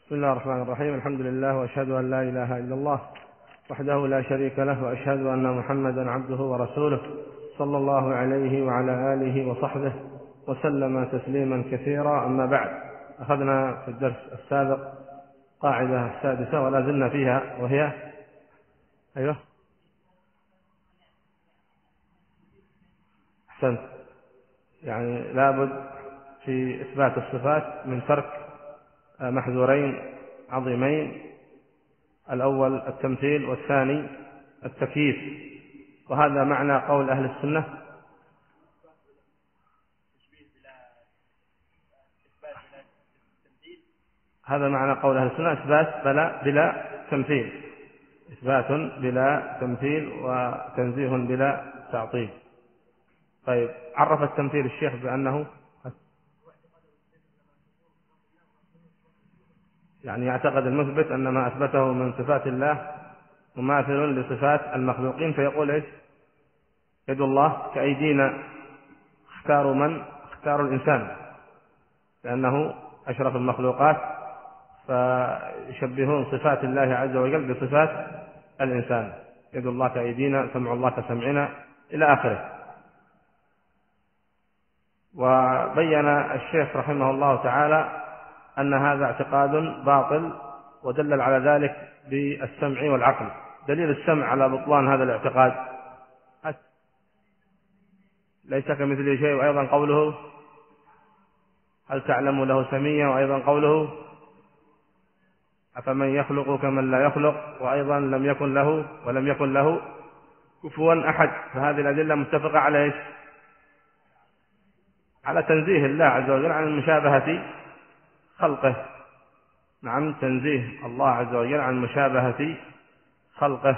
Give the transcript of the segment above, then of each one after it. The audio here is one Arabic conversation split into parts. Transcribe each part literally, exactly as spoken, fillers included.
بسم الله الرحمن الرحيم. الحمد لله وأشهد أن لا إله إلا الله وحده لا شريك له، وأشهد أن محمدا عبده ورسوله صلى الله عليه وعلى آله وصحبه وسلم تسليما كثيرا. أما بعد، أخذنا في الدرس السابق قاعدة السادسة ولا زلنا فيها، وهي أيوه أحسنت، يعني لابد في إثبات الصفات من ترك محذورين عظيمين: الأول التمثيل، والثاني التكييف. وهذا معنى قول أهل السنة هذا معنى قول أهل السنة إثبات بلا بلا تمثيل، إثبات بلا تمثيل وتنزيه بلا تعطيل. طيب، عرف التمثيل الشيخ بأنه يعني يعتقد المثبت أن ما أثبته من صفات الله مماثل لصفات المخلوقين، فيقول إيش؟ يد الله كأيدينا. اختاروا من؟ اختاروا الإنسان لأنه أشرف المخلوقات، فيشبهون صفات الله عز وجل بصفات الإنسان: يد الله كأيدينا، سمع الله كسمعنا، إلى آخره. وبين الشيخ رحمه الله تعالى أن هذا اعتقاد باطل، ودلل على ذلك بالسمع والعقل. دليل السمع على بطلان هذا الاعتقاد: ليس كمثله شيء، وأيضا قوله هل تعلم له سميا، وأيضا قوله أفمن يخلق كمن لا يخلق، وأيضا لم يكن له ولم يكن له كفوا أحد. فهذه الأدلة متفقة على إيش؟ على تنزيه الله عز وجل عن المشابهة خلقه. نعم، تنزيه الله عز وجل عن مشابهة خلقه.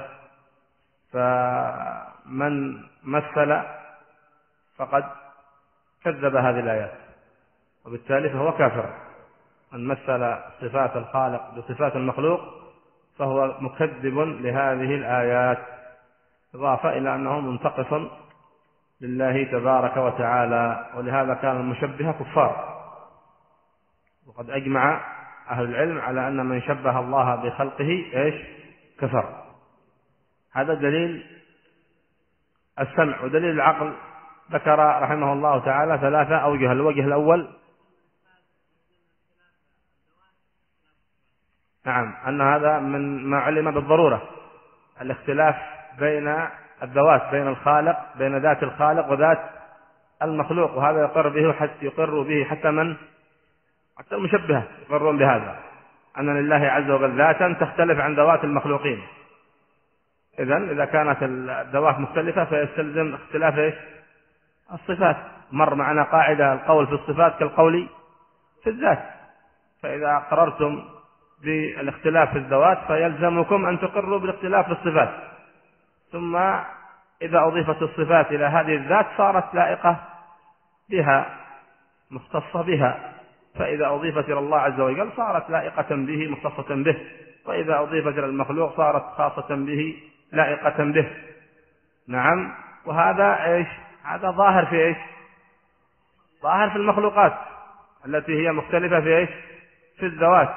فمن مثل فقد كذب هذه الآيات، وبالتالي فهو كافر. من مثل صفات الخالق بصفات المخلوق فهو مكذب لهذه الآيات، إضافة إلى أنه منتقص لله تبارك وتعالى. ولهذا كان المشبهة كفار. وقد أجمع أهل العلم على أن من شبه الله بخلقه إيش؟ كفر. هذا دليل السمع. ودليل العقل ذكر رحمه الله تعالى ثلاثة أوجه. الوجه الأول نعم أن هذا من ما علم بالضرورة، الاختلاف بين الذوات، بين الخالق، بين ذات الخالق وذات المخلوق. وهذا يقر به حتى يقر به حتى من حتى المشبهة يقرون بهذا، أن لله عز وجل ذاتا تختلف عن ذوات المخلوقين. إذن إذا كانت الذوات مختلفة فيستلزم اختلاف إيش؟ الصفات. مر معنا قاعدة: القول في الصفات كالقول في الذات. فإذا قررتم بالاختلاف في الذوات فيلزمكم أن تقروا بالاختلاف في الصفات. ثم إذا أضيفت الصفات إلى هذه الذات صارت لائقة بها، مختصة بها. فإذا أضيفت إلى الله عز وجل صارت لائقة به، مختصة به. وإذا أضيفت إلى المخلوق صارت خاصة به، لائقة به. نعم. وهذا إيش؟ هذا ظاهر في إيش؟ ظاهر في المخلوقات التي هي مختلفة في إيش؟ في الذوات.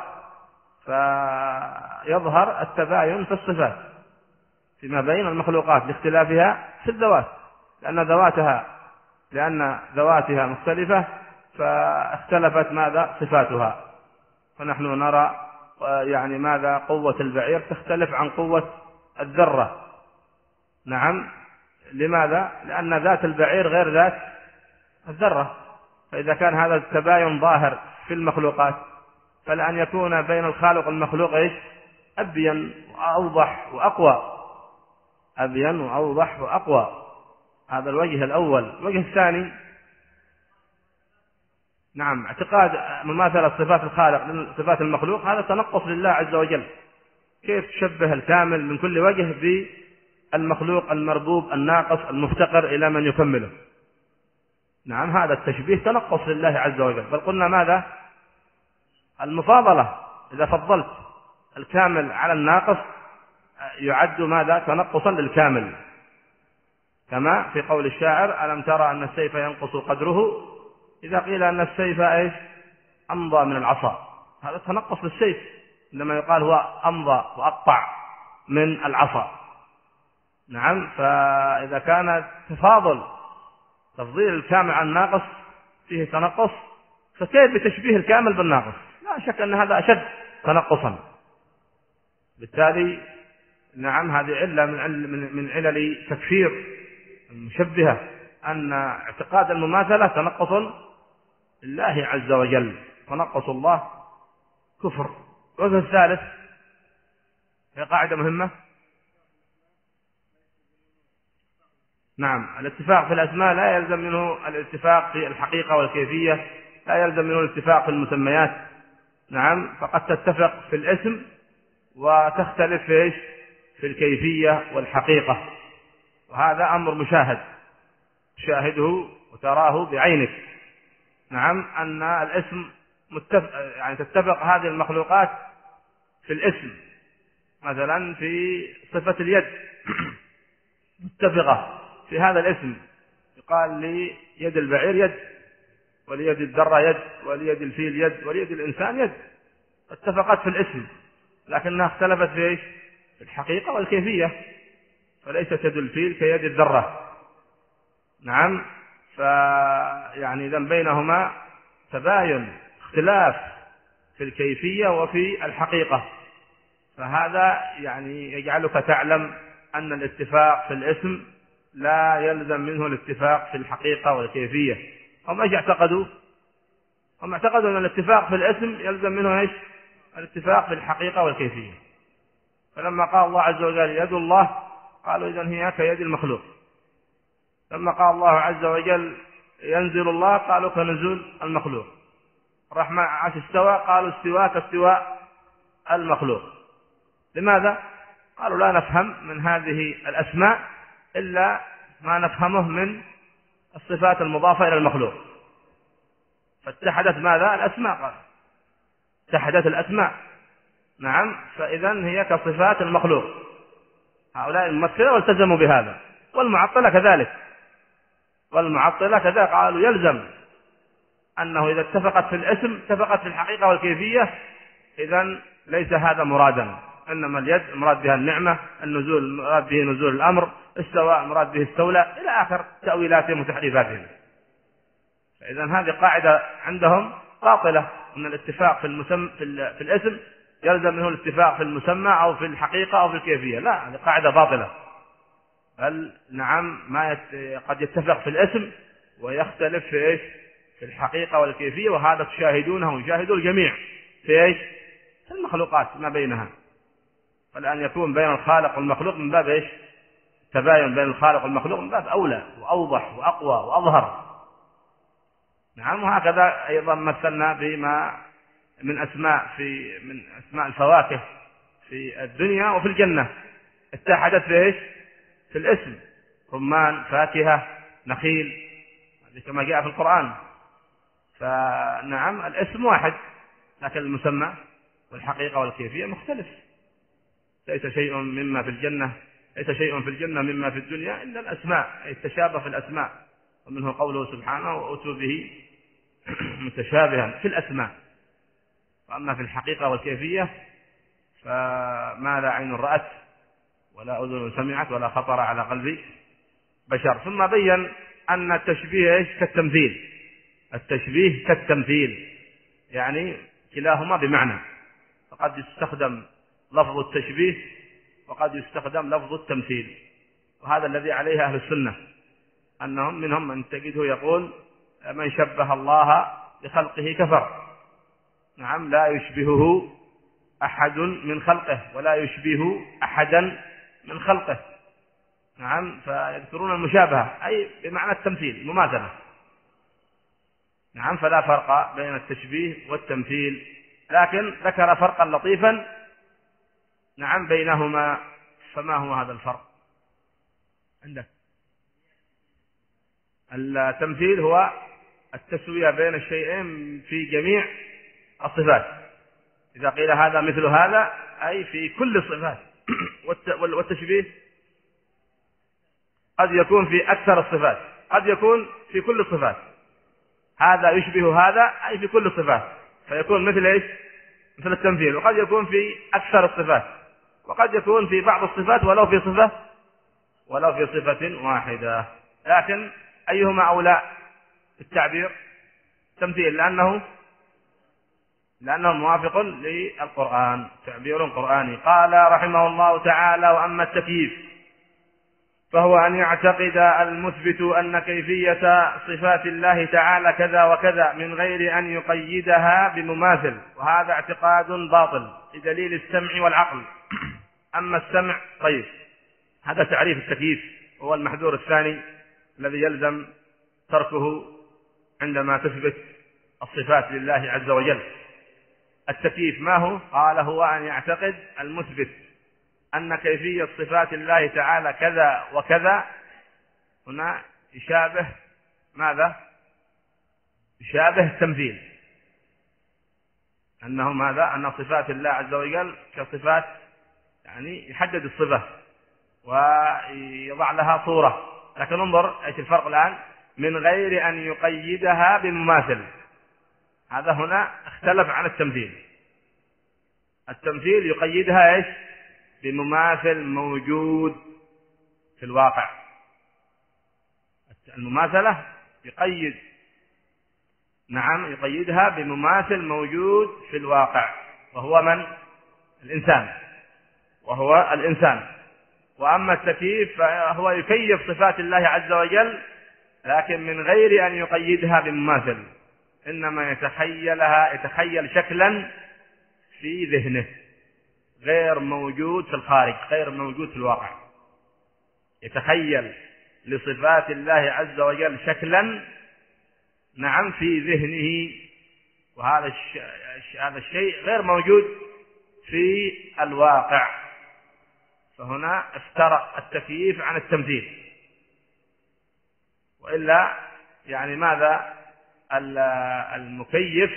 فيظهر التباين في الصفات فيما بين المخلوقات لاختلافها في الذوات، لأن ذواتها لأن ذواتها مختلفة فاختلفت ماذا؟ صفاتها. فنحن نرى يعني ماذا؟ قوة البعير تختلف عن قوة الذرة. نعم. لماذا؟ لأن ذات البعير غير ذات الذرة. فإذا كان هذا التباين ظاهر في المخلوقات فلأن يكون بين الخالق والمخلوق إيش؟ أبين وأوضح وأقوى. أبين وأوضح وأقوى. هذا الوجه الأول. الوجه الثاني نعم اعتقاد مماثلة صفات الخالق لصفات المخلوق، هذا تنقص لله عز وجل. كيف تشبه الكامل من كل وجه بالمخلوق المربوب الناقص المفتقر إلى من يكمله؟ نعم، هذا التشبيه تنقص لله عز وجل. بل قلنا ماذا؟ المفاضلة. إذا فضلت الكامل على الناقص يعد ماذا؟ تنقصا للكامل. كما في قول الشاعر: ألم ترى أن السيف ينقص قدره إذا قيل أن السيف إيش؟ أمضى من العصا. هذا تنقص للسيف. إنما يقال هو أمضى وأقطع من العصا. نعم. فإذا كان تفاضل تفضيل الكامل عن الناقص فيه تنقص، فكيف بتشبيه الكامل بالناقص؟ لا شك أن هذا أشد تنقصا. بالتالي نعم هذه علة من علل من علل تكفير المشبهة، أن اعتقاد المماثلة تنقص لله عز وجل، تنقص الله كفر. الوجه الثالث هي قاعدة مهمة. نعم، الاتفاق في الأسماء لا يلزم منه الاتفاق في الحقيقة والكيفية، لا يلزم منه الاتفاق في المسميات. نعم، فقد تتفق في الاسم وتختلف في إيش؟ في الكيفية والحقيقة، وهذا أمر مشاهد تشاهده وتراه بعينك. نعم، أن الاسم متفق، يعني تتفق هذه المخلوقات في الاسم، مثلا في صفة اليد متفقة في هذا الاسم، يقال لي يد البعير يد، وليد الذرة يد، وليد الفيل يد، وليد الإنسان يد، اتفقت في الاسم، لكنها اختلفت في ايش؟ في الحقيقة والكيفية، فليست يد الفيل كيد الذرة. نعم، فيعني إذن بينهما تباين، اختلاف في الكيفية وفي الحقيقة، فهذا يعني يجعلك تعلم أن الاتفاق في الاسم لا يلزم منه الاتفاق في الحقيقة والكيفية. هم ايش اعتقدوا؟ هم اعتقدوا أن الاتفاق في الاسم يلزم منه ايش؟ الاتفاق في الحقيقة والكيفية. فلما قال الله عز وجل يد الله، قالوا إذن هي كيد المخلوق. لما قال الله عز وجل ينزل الله، قالوا كنزول المخلوق. الرحمن عاش استوى، قالوا استواء كاستواء المخلوق. لماذا؟ قالوا لا نفهم من هذه الأسماء إلا ما نفهمه من الصفات المضافة إلى المخلوق. فاتحدت ماذا؟ الأسماء، قال اتحدت الأسماء. نعم، فإذن هي كصفات المخلوق. هؤلاء الممثلة والتزموا بهذا، والمعطلة كذلك، والمعطلة كذلك قالوا يلزم أنه إذا اتفقت في الاسم اتفقت في الحقيقة والكيفية، إذن ليس هذا مرادا، إنما اليد مراد بها النعمة، النزول مراد به نزول الأمر، استواء مراد به استولى، إلى آخر تأويلاتهم وتحريفاتهم. فإذن هذه قاعدة عندهم باطلة، أن الاتفاق في المسمى في, في الاسم يلزم منه الاتفاق في المسمى أو في الحقيقة أو في الكيفية. لا، هذه قاعدة باطلة. بل نعم، ما يت... قد يتفق في الاسم ويختلف في إيش؟ في الحقيقة والكيفية، وهذا تشاهدونه ويشاهده الجميع في إيش؟ في المخلوقات ما بينها. فالآن يكون بين الخالق والمخلوق من باب إيش؟ تباين بين الخالق والمخلوق من باب أولى وأوضح وأقوى وأظهر. نعم، وهكذا أيضا مثلنا بما من أسماء في من أسماء الفواكه في الدنيا وفي الجنة، اتحدت في إيش؟ في الاسم، رمان، فاكهة، نخيل، هذه كما جاء في القرآن. فنعم، الاسم واحد، لكن المسمى والحقيقة والكيفية مختلف. ليس شيء مما في الجنة ليس شيء في الجنة مما في الدنيا إلا الأسماء، أي التشابه في الأسماء، ومنه قوله سبحانه وأتوا به متشابها في الأسماء. وأما في الحقيقة والكيفية فما لا عين رأت ولا أذن سمعت ولا خطر على قلب بشر. ثم بين أن التشبيه إيش؟ كالتمثيل. التشبيه كالتمثيل، يعني كلاهما بمعنى، فقد يستخدم لفظ التشبيه وقد يستخدم لفظ التمثيل. وهذا الذي عليه أهل السنة، أنهم منهم من تجده يقول من شبه الله بخلقه كفر. نعم، لا يشبهه أحد من خلقه ولا يشبه أحدا من خلقه. نعم، فيذكرون المشابهة أي بمعنى التمثيل، المماثلة. نعم، فلا فرق بين التشبيه والتمثيل، لكن ذكر فرقا لطيفا نعم بينهما. فما هو هذا الفرق عندك؟ التمثيل هو التسوية بين الشيئين في جميع الصفات. إذا قيل هذا مثل هذا أي في كل الصفات. والتشبيه قد يكون في أكثر الصفات، قد يكون في كل الصفات. هذا يشبه هذا أي في كل الصفات، فيكون مثل إيش؟ مثل التمثيل، وقد يكون في أكثر الصفات، وقد يكون في بعض الصفات ولو في صفة ولو في صفة واحدة. لكن أيهما أولى التعبير؟ التمثيل، لأنه لأنه موافق للقرآن، تعبير قرآني. قال رحمه الله تعالى: وأما التكييف فهو أن يعتقد المثبت أن كيفية صفات الله تعالى كذا وكذا من غير أن يقيدها بمماثل، وهذا اعتقاد باطل بدليل السمع والعقل. أما السمع، طيب هذا تعريف التكييف، هو المحذور الثاني الذي يلزم تركه عندما تثبت الصفات لله عز وجل. التكييف ما هو؟ قال: هو أن يعتقد المثبت أن كيفية صفات الله تعالى كذا وكذا. هنا يشابه ماذا؟ يشابه التمثيل، أنه ماذا؟ أن صفات الله عز وجل كصفات، يعني يحدد الصفة ويضع لها صورة، لكن انظر ايش الفرق الآن: من غير أن يقيدها بمماثل. هذا هنا اختلف عن التمثيل. التمثيل يقيدها ايش؟ بمماثل موجود في الواقع. المماثلة يقيد، نعم يقيدها بمماثل موجود في الواقع، وهو من؟ الإنسان، وهو الإنسان. وأما التكييف فهو يكيف صفات الله عز وجل، لكن من غير أن يقيدها بمماثل، إنما يتخيلها يتخيل شكلا في ذهنه غير موجود في الخارج، غير موجود في الواقع. يتخيل لصفات الله عز وجل شكلا، نعم، في ذهنه، وهذا هذا الشيء غير موجود في الواقع. فهنا افترق التكييف عن التمثيل. وإلا يعني ماذا؟ المكيف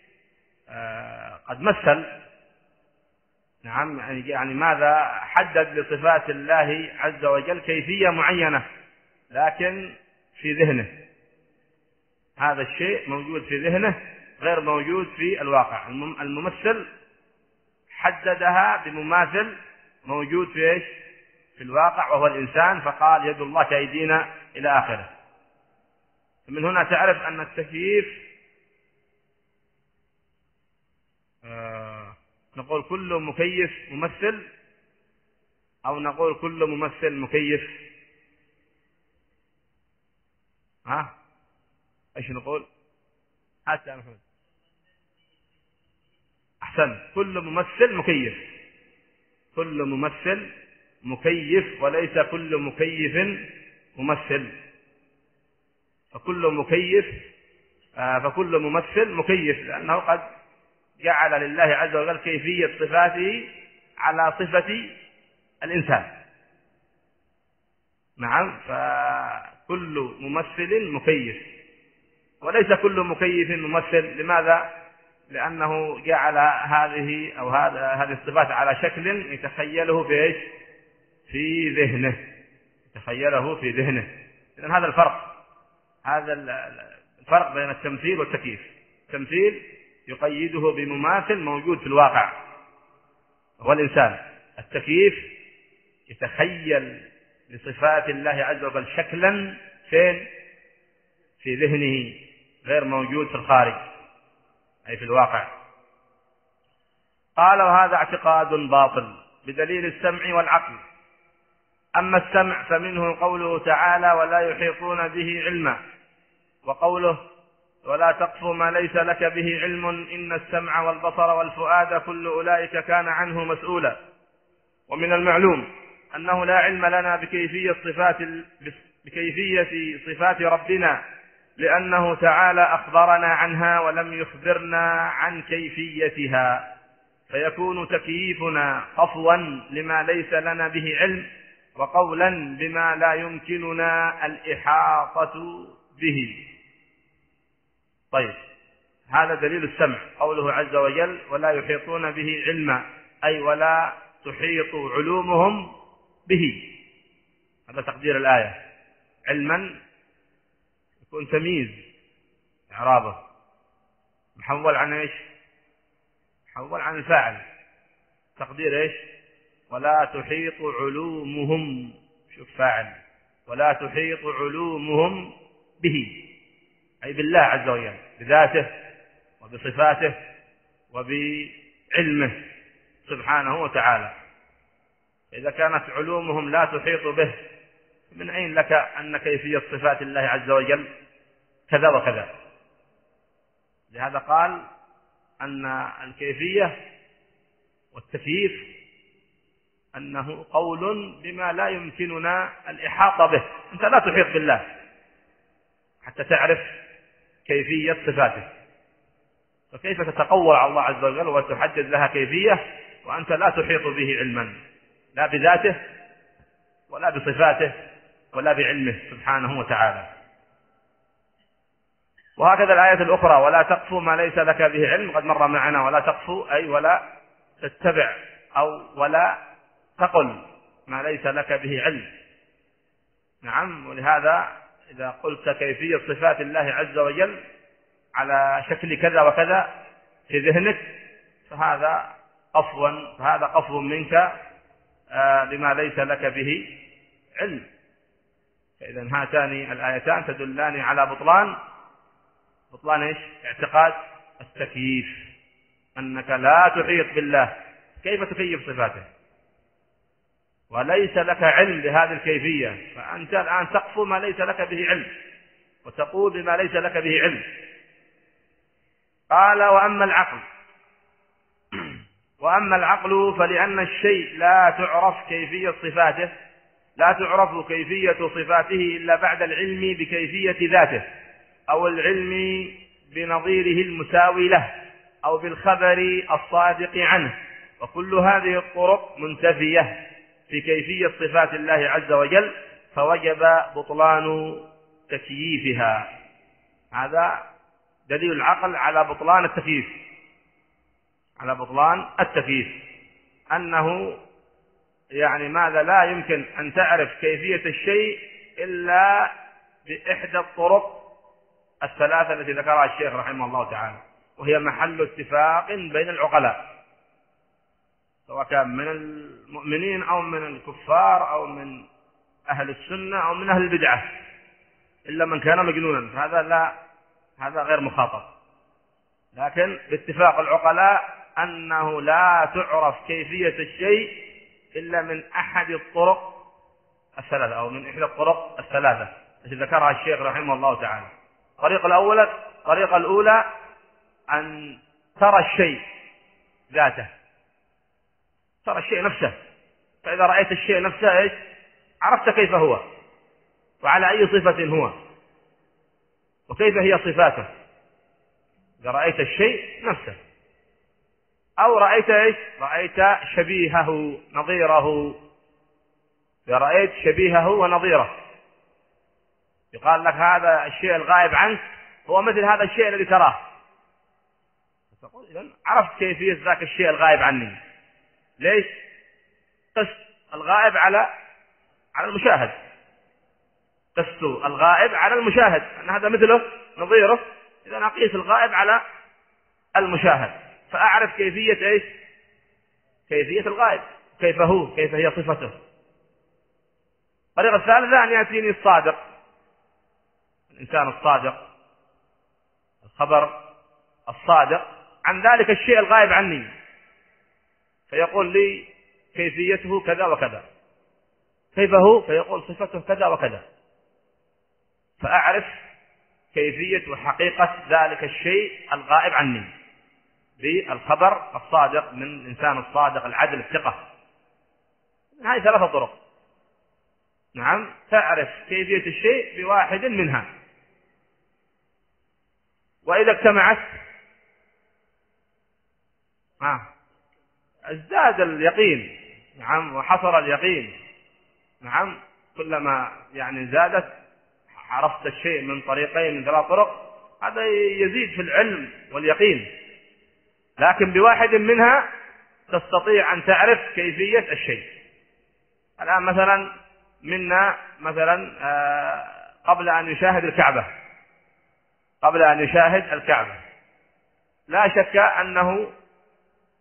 قد مثل، نعم، يعني ماذا؟ حدد لصفات الله عز وجل كيفية معينة، لكن في ذهنه. هذا الشيء موجود في ذهنه غير موجود في الواقع. الممثل حددها بمماثل موجود في ايش؟ في الواقع، وهو الإنسان، فقال: يد الله كأيدينا إلى آخره. من هنا تعرف أن التكييف آه نقول كل مكيف ممثل، أو نقول كل ممثل مكيف؟ ها ايش نقول؟ حتى محمد أحسن، كل ممثل مكيف، كل ممثل مكيف، وليس كل مكيف ممثل. فكل مكيف آه فكل ممثل مكيف، لأنه قد جعل لله عز وجل كيفية صفاته على صفة الإنسان. نعم، فكل ممثل مكيف، وليس كل مكيف ممثل. لماذا؟ لأنه جعل هذه أو هذا هذه الصفات على شكل يتخيله في ايش؟ في ذهنه، يتخيله في ذهنه. إذن هذا الفرق، هذا الفرق بين التمثيل والتكييف. التمثيل يقيده بمماثل موجود في الواقع، هو الإنسان. التكييف يتخيل لصفات الله عز وجل شكلا فين؟ في ذهنه غير موجود في الخارج، أي في الواقع. قال: وهذا اعتقاد باطل بدليل السمع والعقل. أما السمع فمنه قوله تعالى: ولا يحيطون به علما، وقوله: ولا تقف ما ليس لك به علم إن السمع والبصر والفؤاد كل أولئك كان عنه مسؤولا. ومن المعلوم أنه لا علم لنا بكيفية صفات بكيفية صفات ربنا، لأنه تعالى أخبرنا عنها ولم يخبرنا عن كيفيتها، فيكون تكييفنا قفوا لما ليس لنا به علم، وقولا بما لا يمكننا الإحاطة به. طيب، هذا دليل السمع، قوله عز وجل: ولا يحيطون به علما، أي ولا تحيط علومهم به. هذا تقدير الآية. علما يكون تمييز، إعرابه محول عن ايش؟ حول عن الفاعل، تقدير إيش؟ ولا تحيط علومهم، شوف فاعل، ولا تحيط علومهم به، أي بالله عز وجل، بذاته وبصفاته وبعلمه سبحانه وتعالى. إذا كانت علومهم لا تحيط به، من أين لك أن كيفية صفات الله عز وجل كذا وكذا؟ لهذا قال أن الكيفية والتكييف أنه قول بما لا يمكننا الإحاطة به. أنت لا تحيط بالله حتى تعرف كيفية صفاته، فكيف تتقول على الله عز وجل وتحدد لها كيفية وأنت لا تحيط به علما، لا بذاته ولا بصفاته ولا بعلمه سبحانه وتعالى. وهكذا الآية الأخرى: ولا تقف ما ليس لك به علم، قد مر معنا ولا تقف أي ولا تتبع أو ولا تقل ما ليس لك به علم. نعم، ولهذا إذا قلت كيفية صفات الله عز وجل على شكل كذا وكذا في ذهنك فهذا قفوا فهذا قفو منك بما ليس لك به علم. فإذا هاتان الآيتان تدلان على بطلان بطلان إيش؟ اعتقاد التكييف، أنك لا تحيط بالله، كيف تكيف صفاته وليس لك علم بهذه الكيفية، فأنت الآن تقف ما ليس لك به علم وتقول بما ليس لك به علم. قال: وأما العقل وأما العقل فلأن الشيء لا تعرف كيفية صفاته لا تعرف كيفية صفاته إلا بعد العلم بكيفية ذاته، أو العلم بنظيره المساوي له، أو بالخبر الصادق عنه، وكل هذه الطرق منتفية في كيفية صفات الله عز وجل، فوجب بطلان تكييفها. هذا دليل العقل على بطلان التكييف على بطلان التكييف أنه يعني ماذا؟ لا يمكن أن تعرف كيفية الشيء إلا بإحدى الطرق الثلاثة التي ذكرها الشيخ رحمه الله تعالى، وهي محل اتفاق بين العقلاء، سواء كان من المؤمنين أو من الكفار أو من أهل السنة أو من أهل البدعة، إلا من كان مجنونا فهذا لا هذا غير مخاطب. لكن باتفاق العقلاء أنه لا تعرف كيفية الشيء إلا من أحد الطرق الثلاثة أو من إحدى الطرق الثلاثة التي ذكرها الشيخ رحمه الله تعالى. الطريقة الأولى الطريقة الأولى أن ترى الشيء ذاته، ترى الشيء نفسه، فإذا رأيت الشيء نفسه إيش؟ عرفت كيف هو وعلى أي صفة هو وكيف هي صفاته. إذا رأيت الشيء نفسه، أو رأيت إيش؟ رأيت شبيهه نظيره. إذا رأيت شبيهه ونظيره يقال لك هذا الشيء الغائب عنك هو مثل هذا الشيء الذي تراه، تقول إذن عرفت كيفية ذاك الشيء الغائب عني. ليش؟ قست الغائب على على المشاهد، قست الغائب على المشاهد أن هذا مثله نظيره، إذن أقيس الغائب على المشاهد فأعرف كيفية إيش؟ كيفية الغائب، كيف هو، كيف هي صفته. الطريقة الثالثة أن يأتيني الصادق، الإنسان الصادق، الخبر الصادق عن ذلك الشيء الغائب عني، فيقول لي كيفيته كذا وكذا، كيف هو؟ فيقول صفته كذا وكذا، فأعرف كيفية وحقيقة ذلك الشيء الغائب عني بالخبر الصادق من الإنسان الصادق العدل الثقة. هذه ثلاثة طرق. نعم، تعرف كيفية الشيء بواحد منها. وإذا اجتمعت آه. ازداد اليقين. نعم، وحصل اليقين. نعم، كلما يعني زادت عرفت الشيء من طريقين من ثلاث طرق، هذا يزيد في العلم واليقين. لكن بواحد منها تستطيع أن تعرف كيفية الشيء. الآن مثلا منا مثلا قبل أن يشاهد الكعبة قبل أن يشاهد الكعبة لا شك أنه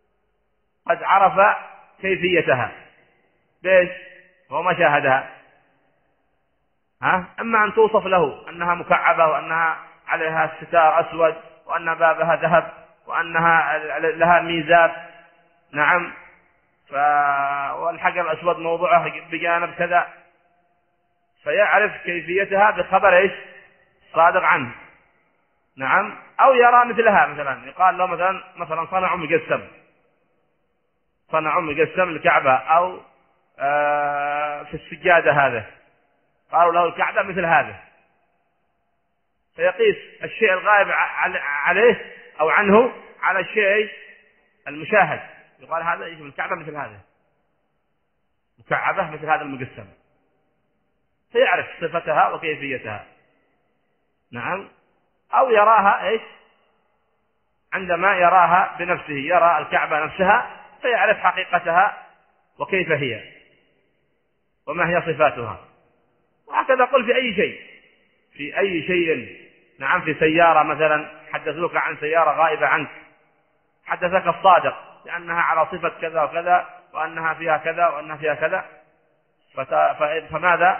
قد عرف كيفيتها ليش؟ هو ما شاهدها. ها؟ أما أن توصف له أنها مكعبة وأنها عليها ستار أسود وأن بابها ذهب وأنها لها ميزات، نعم، ف... والحجر الأسود موضوعه بجانب كذا، فيعرف كيفيتها بخبر إيش؟ صادق عنه، نعم. أو يرى مثلها، مثلا يقال له مثلا مثلا صنعوا مجسم، صنعوا مجسم الكعبة أو آه في السجادة هذا، قالوا له الكعبة مثل هذا، فيقيس الشيء الغائب عليه أو عنه على الشيء المشاهد، يقال هذا يجب الكعبة مثل هذا، مكعبة مثل هذا المجسم، فيعرف صفتها وكيفيتها، نعم. أو يراها إيش؟ عندما يراها بنفسه، يرى الكعبة نفسها فيعرف حقيقتها وكيف هي وما هي صفاتها. وهكذا قل في أي شيء، في أي شيء، نعم. في سيارة مثلا حدثوك عن سيارة غائبة عنك، حدثك الصادق لأنها على صفة كذا وكذا وأنها فيها كذا وأنها فيها كذا، فماذا؟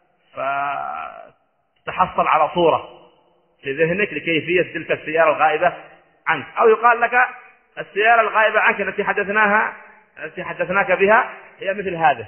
فتحصل على صورة في ذهنك لكيفية تلك السيارة الغائبة عنك. أو يقال لك السيارة الغائبة عنك التي حدثناها التي حدثناك بها هي مثل هذا،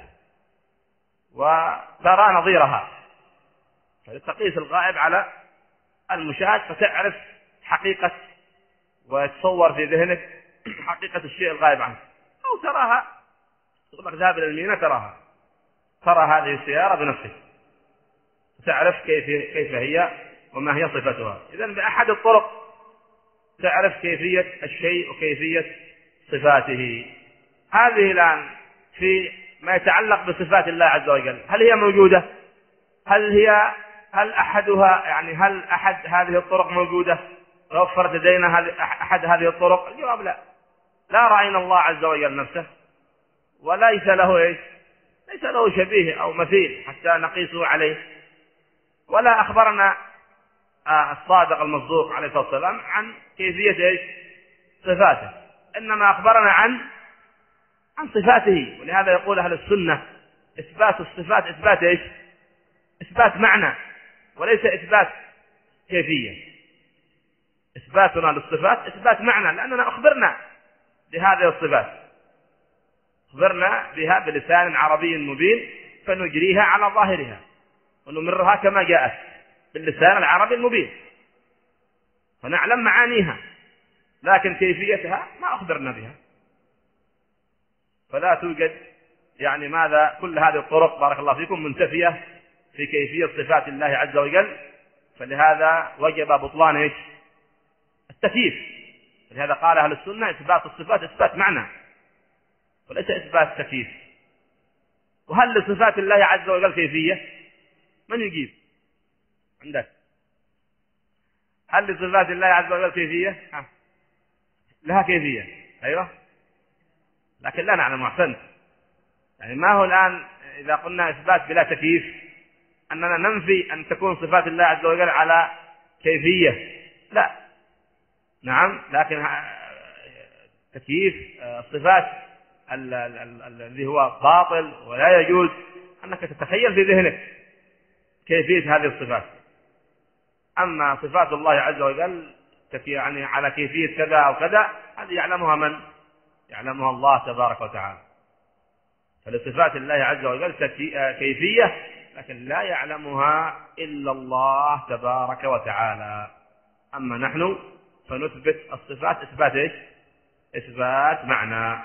وترى نظيرها، فتقيس الغائب على المشاهد فتعرف حقيقة ويتصور في ذهنك حقيقة الشيء الغائب عنك. أو تراها، تقول لك ذهب إلى الميناء تراها، ترى هذه السيارة بنفسك، تعرف كيف كيف هي وما هي صفتها. إذن بأحد الطرق تعرف كيفية الشيء وكيفية صفاته. هذه الآن في ما يتعلق بصفات الله عز وجل، هل هي موجودة؟ هل هي هل أحدها يعني هل أحد هذه الطرق موجودة؟ توفرت لدينا هذه أحد هذه الطرق؟ الجواب لا. لا رأينا الله عز وجل نفسه، وليس له إيش؟ ليس له شبيه أو مثيل حتى نقيسه عليه. ولا أخبرنا الصادق المصدوق عليه الصلاة والسلام عن كيفية إيش؟ صفاته، إنما أخبرنا عن عن صفاته. ولهذا يقول أهل السنة إثبات الصفات إثبات إيش؟ إثبات معنى وليس إثبات كيفية. إثباتنا للصفات إثبات معنى، لأننا أخبرنا بهذه الصفات، أخبرنا بها بلسان عربي مبين، فنجريها على ظاهرها ونمرها كما جاءت باللسان العربي المبين، فنعلم معانيها، لكن كيفيتها ما أخبرنا بها. فلا توجد يعني ماذا كل هذه الطرق بارك الله فيكم منتفية في كيفية صفات الله عز وجل، فلهذا وجب بطلان إيش؟ التكييف. لهذا قال أهل السنة إثبات الصفات إثبات معنى وليس إثبات تكييف. وهل لصفات الله عز وجل كيفية؟ من يجيب عندك؟ هل لصفات الله عز وجل كيفية؟ ها. لها كيفية، أيوة، لكن لا نعلم. أحسنت. يعني ما هو الآن إذا قلنا إثبات بلا تكييف أننا ننفي أن تكون صفات الله عز وجل على كيفية؟ لا، نعم، لكن تكييف الصفات الذي هو باطل ولا يجوز أنك تتخيل في ذهنك كيفية هذه الصفات. أما صفات الله عز وجل يعني على كيفية كذا أو كذا، هذه يعلمها من؟ يعلمها الله تبارك وتعالى. فلصفات الله عز وجل كيفية لكن لا يعلمها إلا الله تبارك وتعالى. أما نحن فنثبت الصفات إثبات إيش؟ إثبات معنى.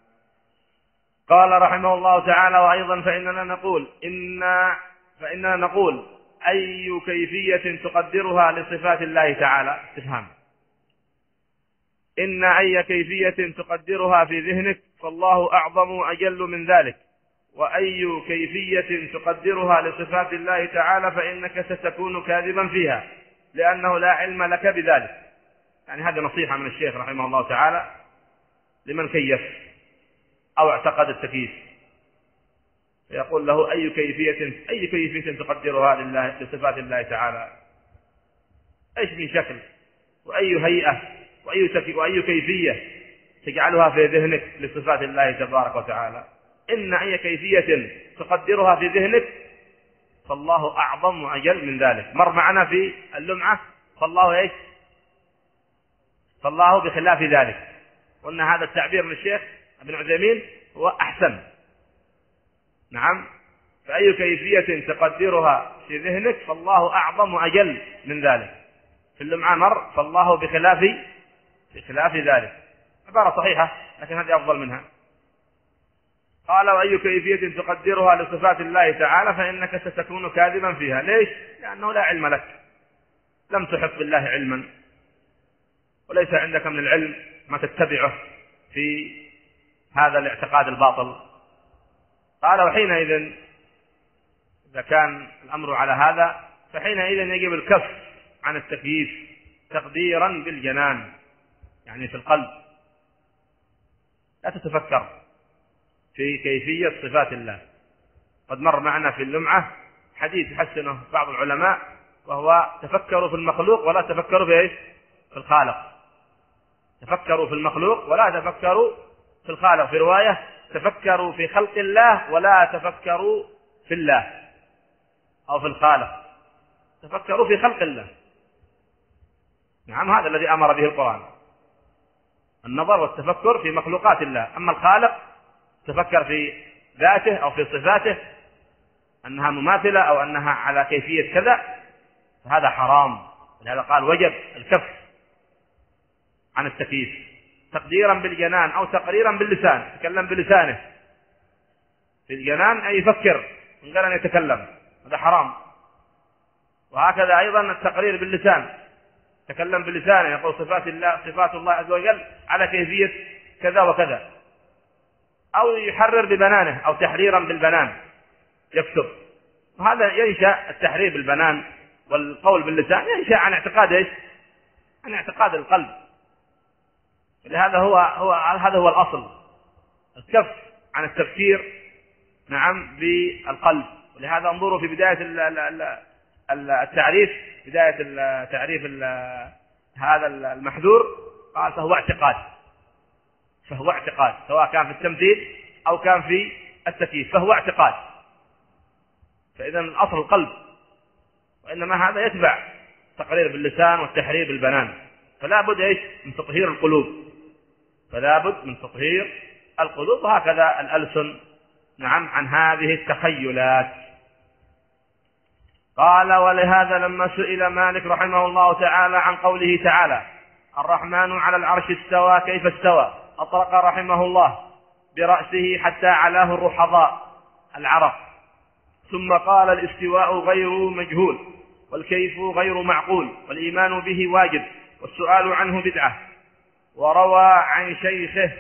قال رحمه الله تعالى: وأيضا فإننا نقول إن فإننا نقول أي كيفية تقدرها لصفات الله تعالى؟ استفهام. إن أي كيفية تقدرها في ذهنك فالله أعظم وأجل من ذلك، وأي كيفية تقدرها لصفات الله تعالى فإنك ستكون كاذبا فيها لأنه لا علم لك بذلك. يعني هذه نصيحة من الشيخ رحمه الله تعالى لمن كيف أو اعتقد التكييف، يقول له أي كيفية أي كيفية تقدرها لله لصفات الله تعالى؟ إيش من شكل وأي هيئة وأي وأي كيفية تجعلها في ذهنك لصفات الله تبارك وتعالى. إن أي كيفية تقدرها في ذهنك فالله أعظم وأجل من ذلك. مر معنا في اللمعة فالله إيش؟ فالله بخلاف ذلك. قلنا هذا التعبير من الشيخ ابن عثيمين هو أحسن. نعم، فأي كيفية تقدرها في ذهنك فالله أعظم وأجل من ذلك. في اللمعة مر فالله بخلاف بخلاف ذلك. عبارة صحيحة لكن هذه أفضل منها. قال وأي كيفية تقدرها لصفات الله تعالى فإنك ستكون كاذبا فيها. ليش؟ لأنه لا علم لك، لم تحط بالله علما، وليس عندك من العلم ما تتبعه في هذا الاعتقاد الباطل. قال وحينئذ إذا كان الأمر على هذا فحينئذ يجب الكف عن التكييف تقديرا بالجنان، يعني في القلب. لا تتفكر في كيفية صفات الله. قد مر معنا في اللمعة حديث يحسنه بعض العلماء وهو تفكروا في المخلوق ولا تفكروا في ايش؟ في الخالق. تفكروا في المخلوق ولا تفكروا في الخالق. في رواية تفكروا في خلق الله ولا تفكروا في الله أو في الخالق، تفكروا في خلق الله. نعم، هذا الذي أمر به القرآن، النظر والتفكر في مخلوقات الله. أما الخالق تفكر في ذاته أو في صفاته أنها مماثلة أو أنها على كيفية كذا، فهذا حرام. لهذا قال وجب الكف عن التكييف تقديرا بالجنان أو تقريرا باللسان. تكلم بلسانه في الجنان أي يفكر من غير أن يتكلم، هذا حرام. وهكذا أيضا التقرير باللسان، تكلم بلسانه يقول صفات الله صفات الله عز وجل على كيفية كذا وكذا، أو يحرر ببنانه أو تحريرا بالبنان يكتب. وهذا ينشأ التحرير بالبنان والقول باللسان ينشأ عن اعتقاد ايش؟ عن اعتقاد القلب. لهذا هو هو هذا هو الأصل، الكف عن التفكير نعم بالقلب. ولهذا انظروا في بداية التعريف، بداية التعريف هذا المحذور قال فهو اعتقاد، فهو اعتقاد سواء كان في التمثيل أو كان في التكييف، فهو اعتقاد. فإذا الأصل القلب، وإنما هذا يتبع تقرير باللسان والتحرير بالبنان. فلا بد ايش؟ من تطهير القلوب، فلا بد من تطهير القلوب. وهكذا الألسن نعم عن هذه التخيلات. قال ولهذا لما سئل مالك رحمه الله تعالى عن قوله تعالى الرحمن على العرش استوى كيف استوى، أطرق رحمه الله برأسه حتى علاه الرحضاء العرق، ثم قال الاستواء غير مجهول والكيف غير معقول والإيمان به واجب والسؤال عنه بدعة. وروى عن شيخه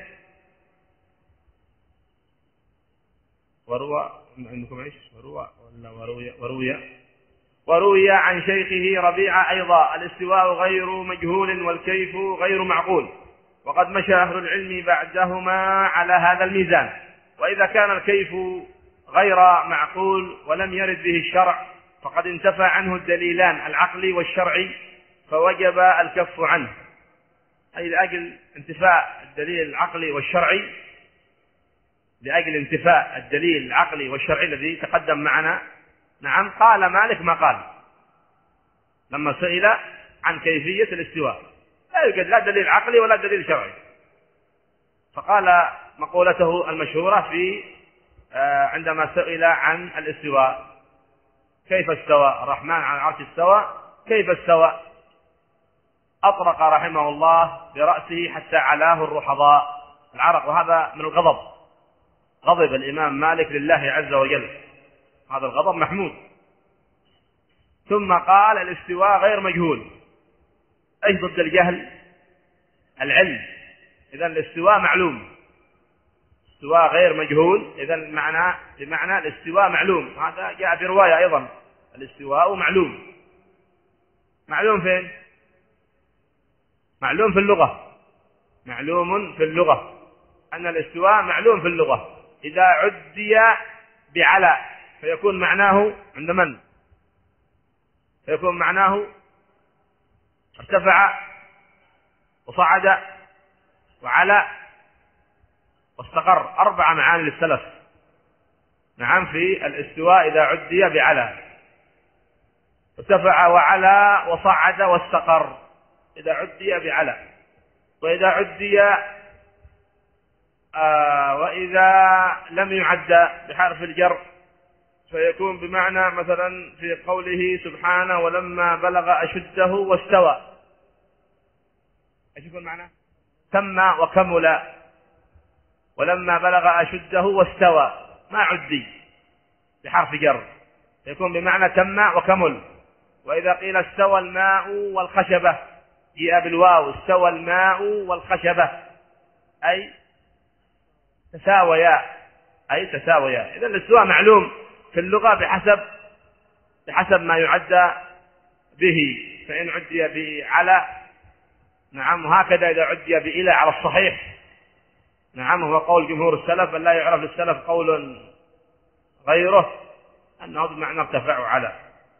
وروى عندكم ايش وروى ولا وروي وروي وروي عن شيخه ربيعة أيضا الاستواء غير مجهول والكيف غير معقول، وقد مشى أهل العلم بعدهما على هذا الميزان. وإذا كان الكيف غير معقول ولم يرد به الشرع فقد انتفى عنه الدليلان العقلي والشرعي فوجب الكف عنه، أي لأجل انتفاء الدليل العقلي والشرعي، لأجل انتفاء الدليل العقلي والشرعي الذي تقدم معنا. نعم، قال مالك ما قال لما سئل عن كيفية الاستواء، لا يوجد لا دليل عقلي ولا دليل شرعي، فقال مقولته المشهورة في عندما سئل عن الاستواء كيف استوى الرحمن على العرش استوى كيف استوى، أطرق رحمه الله برأسه حتى علاه الرحضاء العرق، وهذا من الغضب. غضب الإمام مالك لله عز وجل، هذا الغضب محمود. ثم قال الاستواء غير مجهول، أي ضد الجهل العلم. إذن الاستواء معلوم، استواء غير مجهول، إذن معنى بمعنى الاستواء معلوم. هذا جاء في رواية أيضا الاستواء معلوم. معلوم فين؟ معلوم في اللغة، معلوم في اللغة أن الاستواء معلوم في اللغة. إذا عدي بعلى فيكون معناه عند من؟ فيكون معناه ارتفع وصعد وعلى واستقر، أربع معاني للسلف. نعم، في الاستواء إذا عدي بعلى، ارتفع وعلى وصعد واستقر إذا عدي بعلى، وإذا عدي آه وإذا لم يعد بحرف الجر فيكون بمعنى مثلا في قوله سبحانه ولما بلغ أشده واستوى، ايش يكون معنى؟ تم وكمل. ولما بلغ أشده واستوى ما عدي بحرف جر، يكون بمعنى تم وكمل. وإذا قيل استوى الماء والخشبة جاء بالواو، استوى الماء والخشبة أي تساويا، أي تساويا. إذا الاستواء معلوم في اللغة بحسب بحسب ما يعد به، فإن عدي بعلى نعم، وهكذا إذا عدي بإلى على الصحيح نعم، هو قول جمهور السلف، بل لا يعرف للسلف قول غيره أنه بمعنى ارتفع على.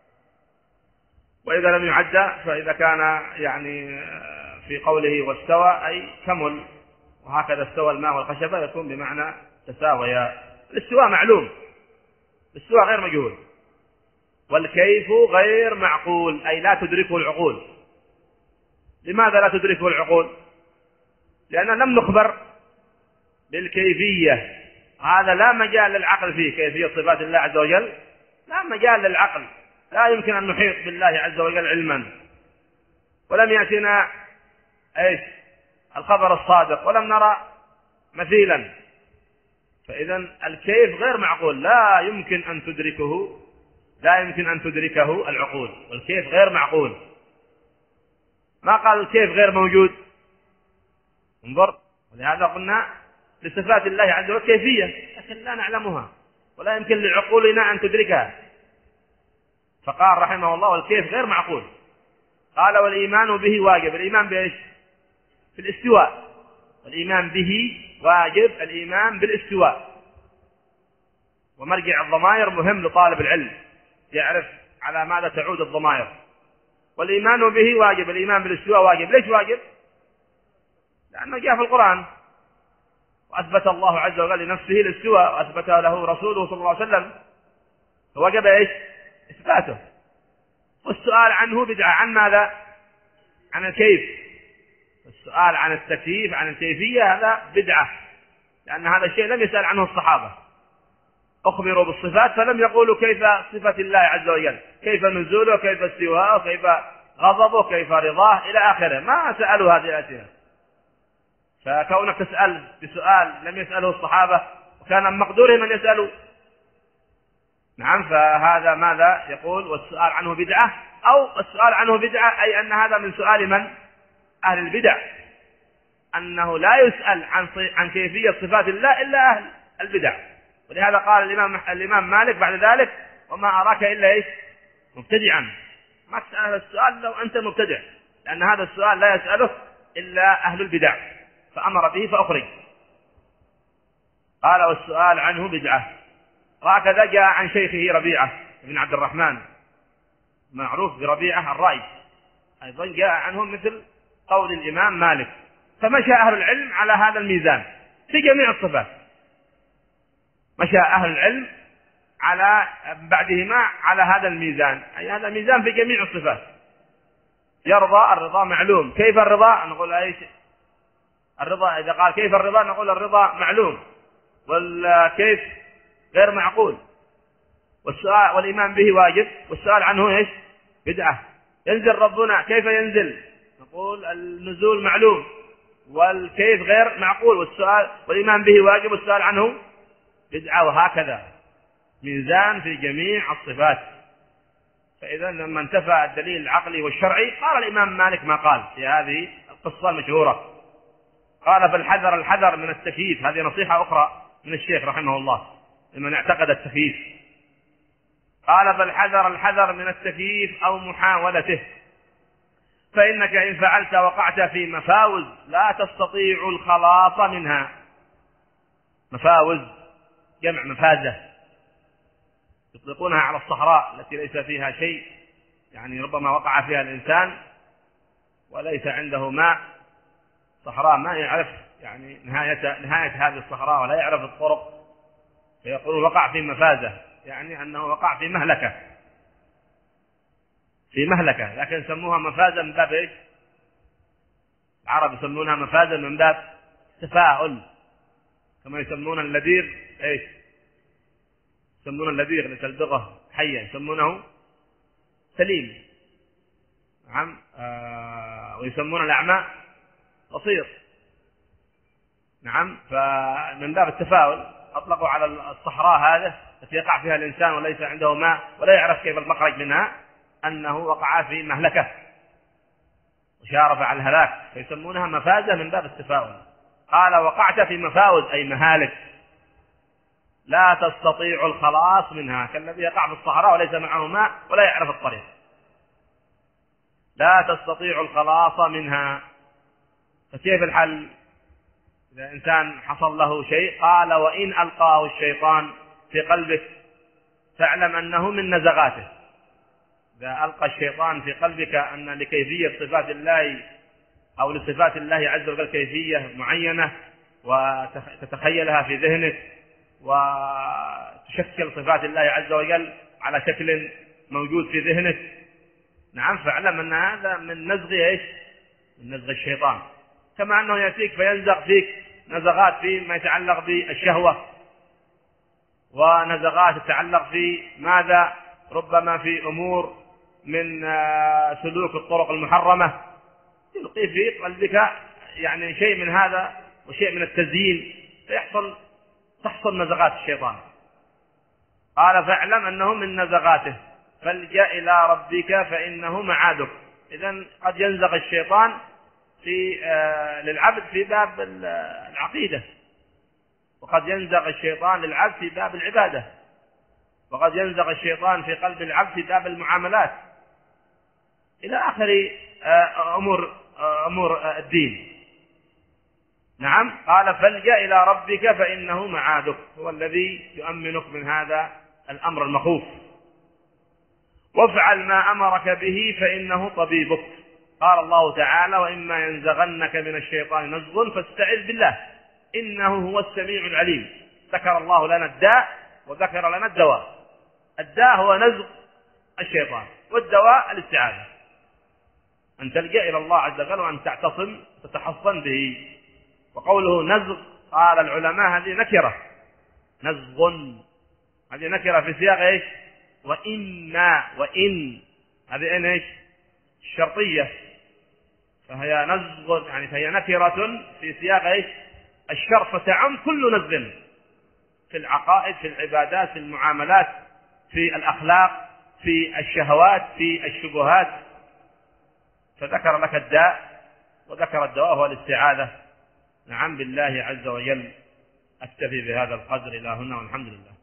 وإذا لم يعد فإذا كان يعني في قوله واستوى أي كمل، وهكذا استوى الماء والخشبة يكون بمعنى تساويا. الاستواء معلوم، الاستواء غير مجهول، والكيف غير معقول أي لا تدركه العقول. لماذا لا تدركه العقول؟ لأننا لم نخبر بالكيفية، هذا لا مجال للعقل فيه. كيفية صفات الله عز وجل لا مجال للعقل، لا يمكن أن نحيط بالله عز وجل علما، ولم يأتنا ايش الخبر الصادق، ولم نرى مثيلا. فإذا الكيف غير معقول، لا يمكن أن تدركه لا يمكن أن تدركه العقول، والكيف غير معقول. ما قال الكيف غير موجود، انظر، ولهذا قلنا لصفات الله عز وجل كيفية لكن لا نعلمها ولا يمكن لعقولنا أن تدركها. فقال رحمه الله والكيف غير معقول. قال والإيمان به واجب. الإيمان بإيش؟ في الاستواء. والإيمان به واجب، الإيمان بالاستواء. ومرجع الضمائر مهم لطالب العلم يعرف على ماذا تعود الضمائر. والإيمان به واجب، الإيمان بالاستواء واجب. ليش واجب؟ لأنه جاء في القرآن وأثبت الله عز وجل لنفسه الاستواء وأثبتها له رسوله صلى الله عليه وسلم، فوجب إيش؟ إثباته. والسؤال عنه بدعة. عن ماذا؟ عن الكيف. السؤال عن التكييف عن الكيفية هذا بدعة، لأن هذا الشيء لم يسأل عنه الصحابة. أخبروا بالصفات فلم يقولوا كيف صفة الله عز وجل، كيف نزوله، كيف استواءه، كيف غضبه، كيف رضاه إلى آخره، ما سألوا هذه الأسئلة. فكونك تسأل بسؤال لم يسأله الصحابة وكان من مقدورهم أن يسألوا نعم، فهذا ماذا يقول؟ والسؤال عنه بدعة، أو السؤال عنه بدعة أي أن هذا من سؤال من؟ أهل البدع، أنه لا يسأل عن عن كيفية صفات الله إلا أهل البدع. ولهذا قال الإمام الإمام مالك بعد ذلك وما أراك إلا إيش؟ مبتدعا. ما تسأل السؤال لو أنت مبتدع، لأن هذا السؤال لا يسأله إلا أهل البدع، فأمر به فأخرج. قال والسؤال عنه بدعة. وهكذا جاء عن شيخه ربيعة بن عبد الرحمن معروف بربيعة الرأي، أيضا جاء عنه مثل قول الإمام مالك. فمشى أهل العلم على هذا الميزان في جميع الصفات، مشى أهل العلم على بعدهما على هذا الميزان، أي هذا الميزان في جميع الصفات. يرضى، الرضا معلوم. كيف الرضا؟ نقول أيش الرضا؟ إذا قال كيف الرضا نقول الرضا معلوم، والكيف غير معقول. والسؤال والإيمان به واجب، والسؤال عنه إيش؟ بدعة. ينزل ربنا، كيف ينزل؟ نقول النزول معلوم، والكيف غير معقول، والسؤال والإيمان به واجب، والسؤال عنه بدعة. وهكذا ميزان في جميع الصفات. فإذا لما انتفى الدليل العقلي والشرعي قال الإمام مالك ما قال في هذه القصة المشهورة. قال فالحذر الحذر من التكييف. هذه نصيحة أخرى من الشيخ رحمه الله لمن اعتقد التكييف. قال فالحذر الحذر من التكييف أو محاولته، فإنك إن فعلت وقعت في مفاوز لا تستطيع الخلاص منها. مفاوز جمع مفازة، يطلقونها على الصحراء التي ليس فيها شيء، يعني ربما وقع فيها الإنسان وليس عنده ماء، صحراء ما يعرف يعني نهاية نهاية هذه الصحراء ولا يعرف الطرق، فيقول وقع في مفازة، يعني أنه وقع في مهلكة في مهلكة لكن سموها مفازة من باب إيش؟ العرب يسمونها مفازة من باب تفاؤل، كما يسمون اللذيذ إيش؟ يسمون اللذيذ لتلدغه حيا يسمونه سليم. نعم. آه ويسمون الأعمى بصير. نعم. فمن باب التفاؤل أطلقوا على الصحراء هذه التي يقع فيها الإنسان وليس عنده ماء ولا يعرف كيف المخرج منها أنه وقع في مهلكة وشارف على الهلاك، فيسمونها مفازة من باب التفاؤل. قال وقعت في مفاوز أي مهالك لا تستطيع الخلاص منها، كالذي يقع في الصحراء وليس معه ماء ولا يعرف الطريق، لا تستطيع الخلاص منها. فكيف الحل إذا إنسان حصل له شيء؟ قال وإن ألقاه الشيطان في قلبك فاعلم أنه من نزغاته. إذا ألقى الشيطان في قلبك أن لكيفية صفات الله أو لصفات الله عز وجل كيفية معينة وتتخيلها في ذهنك وتشكل صفات الله عز وجل على شكل موجود في ذهنك، نعم، فاعلم أن هذا من نزغ إيش؟ من نزغ الشيطان. كما أنه يأتيك فينزغ فيك نزغات فيما يتعلق بالشهوة ونزغات تتعلق في ماذا؟ ربما في أمور من سلوك الطرق المحرمة، يلقي في قلبك يعني شيء من هذا وشيء من التزيين، فيحصل تحصل نزغات الشيطان. قال فاعلم أنه من نزغاته فالجأ إلى ربك فإنه معادك. إذن قد ينزغ الشيطان في آه للعبد في باب العقيدة، وقد ينزغ الشيطان للعبد في باب العبادة، وقد ينزغ الشيطان في قلب العبد في باب المعاملات إلى آخر آه أمور آه أمور آه الدين. نعم. قال فالجأ إلى ربك فإنه معادك، هو الذي يؤمنك من هذا الأمر المخوف. وافعل ما أمرك به فإنه طبيبك. قال الله تعالى وإما ينزغنك من الشيطان نزغ فاستعذ بالله إنه هو السميع العليم. ذكر الله لنا الداء وذكر لنا الدواء. الداء هو نزغ الشيطان، والدواء الاستعاذة، أن تلجأ إلى الله عز وجل وأن تعتصم تتحصن به. وقوله نزغ قال العلماء هذه نكرة، نزغ هذه نكرة في سياق إيش؟ وإما، وإن هذه إن إيش؟ الشرطية، فهي نزغ يعني فهي نكرة في سياق إيش؟ الشرط، فتعم كل نزغ في العقائد، في العبادات، في المعاملات، في الأخلاق، في الشهوات، في الشبهات. فذكر لك الداء وذكر الدواء هو الاستعاذة. نعم بالله عز وجل. أكتفي بهذا القدر إلى هنا والحمد لله.